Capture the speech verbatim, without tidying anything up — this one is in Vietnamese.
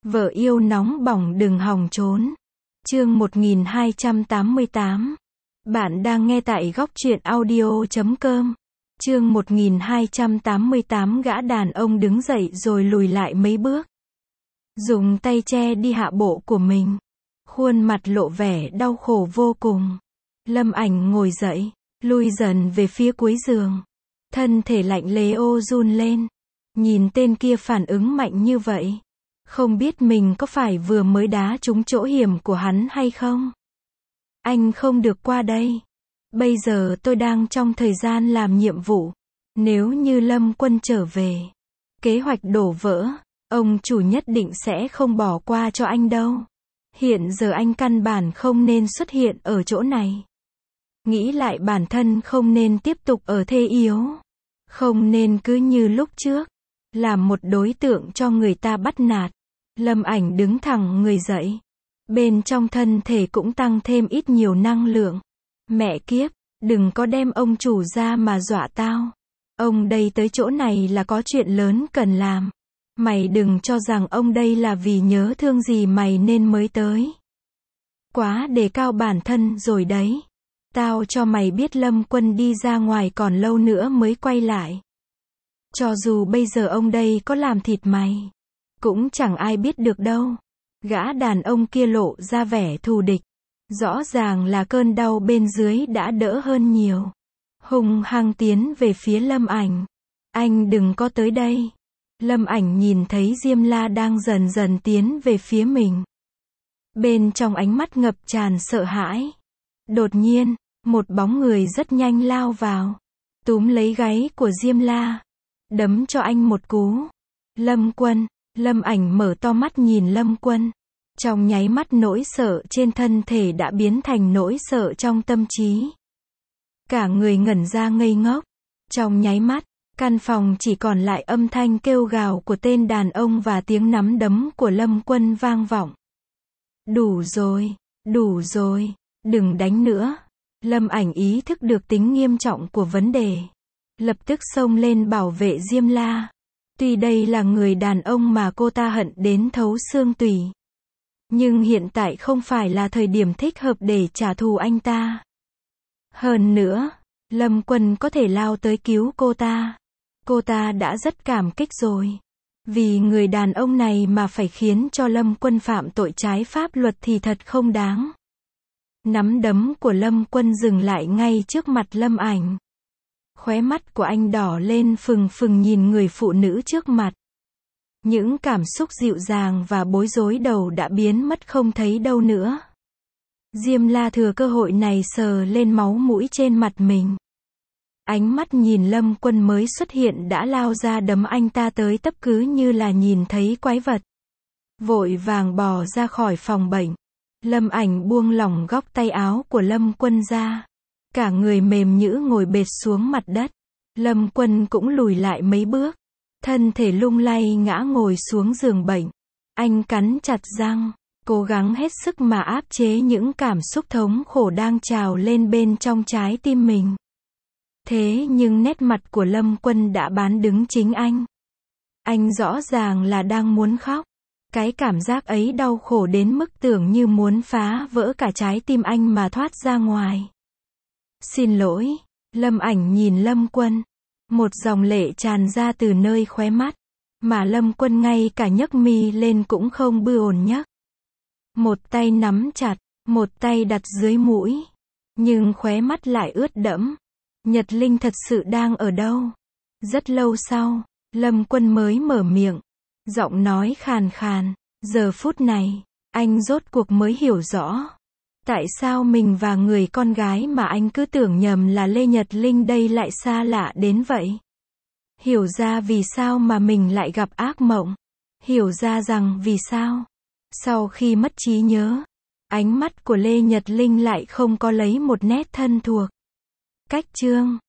Vợ yêu nóng bỏng đừng hòng trốn. Chương một nghìn hai trăm tám mươi tám. Bạn đang nghe tại góc truyện audio chấm com. Chương một nghìn hai trăm tám mươi tám. Gã đàn ông đứng dậy rồi lùi lại mấy bước. Dùng tay che đi hạ bộ của mình. Khuôn mặt lộ vẻ đau khổ vô cùng. Lâm Ảnh ngồi dậy, lui dần về phía cuối giường. Thân thể lạnh lẽo run lên. Nhìn tên kia phản ứng mạnh như vậy. Không biết mình có phải vừa mới đá trúng chỗ hiểm của hắn hay không? Anh không được qua đây. Bây giờ tôi đang trong thời gian làm nhiệm vụ. Nếu như Lâm Quân trở về, kế hoạch đổ vỡ, ông chủ nhất định sẽ không bỏ qua cho anh đâu. Hiện giờ anh căn bản không nên xuất hiện ở chỗ này. Nghĩ lại bản thân không nên tiếp tục ở thế yếu. Không nên cứ như lúc trước, làm một đối tượng cho người ta bắt nạt. Lâm Ảnh đứng thẳng người dậy. Bên trong thân thể cũng tăng thêm ít nhiều năng lượng. Mẹ kiếp, đừng có đem ông chủ ra mà dọa tao. Ông đây tới chỗ này là có chuyện lớn cần làm. Mày đừng cho rằng ông đây là vì nhớ thương gì mày nên mới tới. Quá đề cao bản thân rồi đấy. Tao cho mày biết Lâm Quân đi ra ngoài còn lâu nữa mới quay lại. Cho dù bây giờ ông đây có làm thịt mày, cũng chẳng ai biết được đâu. Gã đàn ông kia lộ ra vẻ thù địch. Rõ ràng là cơn đau bên dưới đã đỡ hơn nhiều. Hung hăng tiến về phía Lâm Ảnh. Anh đừng có tới đây. Lâm Ảnh nhìn thấy Diêm La đang dần dần tiến về phía mình. Bên trong ánh mắt ngập tràn sợ hãi. Đột nhiên, một bóng người rất nhanh lao vào. Túm lấy gáy của Diêm La. Đấm cho anh một cú. Lâm Quân. Lâm Ảnh mở to mắt nhìn Lâm Quân. Trong nháy mắt nỗi sợ trên thân thể đã biến thành nỗi sợ trong tâm trí. Cả người ngẩn ra ngây ngốc. Trong nháy mắt, căn phòng chỉ còn lại âm thanh kêu gào của tên đàn ông và tiếng nắm đấm của Lâm Quân vang vọng. Đủ rồi, đủ rồi, đừng đánh nữa. Lâm Ảnh ý thức được tính nghiêm trọng của vấn đề. Lập tức xông lên bảo vệ Diêm La. Tuy đây là người đàn ông mà cô ta hận đến thấu xương tủy. Nhưng hiện tại không phải là thời điểm thích hợp để trả thù anh ta. Hơn nữa, Lâm Quân có thể lao tới cứu cô ta. Cô ta đã rất cảm kích rồi. Vì người đàn ông này mà phải khiến cho Lâm Quân phạm tội trái pháp luật thì thật không đáng. Nắm đấm của Lâm Quân dừng lại ngay trước mặt Lâm Ảnh. Khóe mắt của anh đỏ lên phừng phừng nhìn người phụ nữ trước mặt. Những cảm xúc dịu dàng và bối rối đầu đã biến mất không thấy đâu nữa. Diêm La thừa cơ hội này sờ lên máu mũi trên mặt mình. Ánh mắt nhìn Lâm Quân mới xuất hiện đã lao ra đấm anh ta tới tấp cứ như là nhìn thấy quái vật. Vội vàng bò ra khỏi phòng bệnh. Lâm Ảnh buông lỏng góc tay áo của Lâm Quân ra. Cả người mềm nhũn ngồi bệt xuống mặt đất. Lâm Quân cũng lùi lại mấy bước. Thân thể lung lay ngã ngồi xuống giường bệnh. Anh cắn chặt răng, cố gắng hết sức mà áp chế những cảm xúc thống khổ đang trào lên bên trong trái tim mình. Thế nhưng nét mặt của Lâm Quân đã bán đứng chính anh. Anh rõ ràng là đang muốn khóc. Cái cảm giác ấy đau khổ đến mức tưởng như muốn phá vỡ cả trái tim anh mà thoát ra ngoài. Xin lỗi, Lâm Ảnh nhìn Lâm Quân. Một dòng lệ tràn ra từ nơi khóe mắt. Mà Lâm Quân ngay cả nhấc mi lên cũng không bư ổn nhấc. Một tay nắm chặt, một tay đặt dưới mũi. Nhưng khóe mắt lại ướt đẫm. Nhật Linh thật sự đang ở đâu? Rất lâu sau, Lâm Quân mới mở miệng. Giọng nói khàn khàn. Giờ phút này, anh rốt cuộc mới hiểu rõ. Tại sao mình và người con gái mà anh cứ tưởng nhầm là Lê Nhật Linh đây lại xa lạ đến vậy? Hiểu ra vì sao mà mình lại gặp ác mộng. Hiểu ra rằng vì sao, sau khi mất trí nhớ, ánh mắt của Lê Nhật Linh lại không có lấy một nét thân thuộc. Cách chương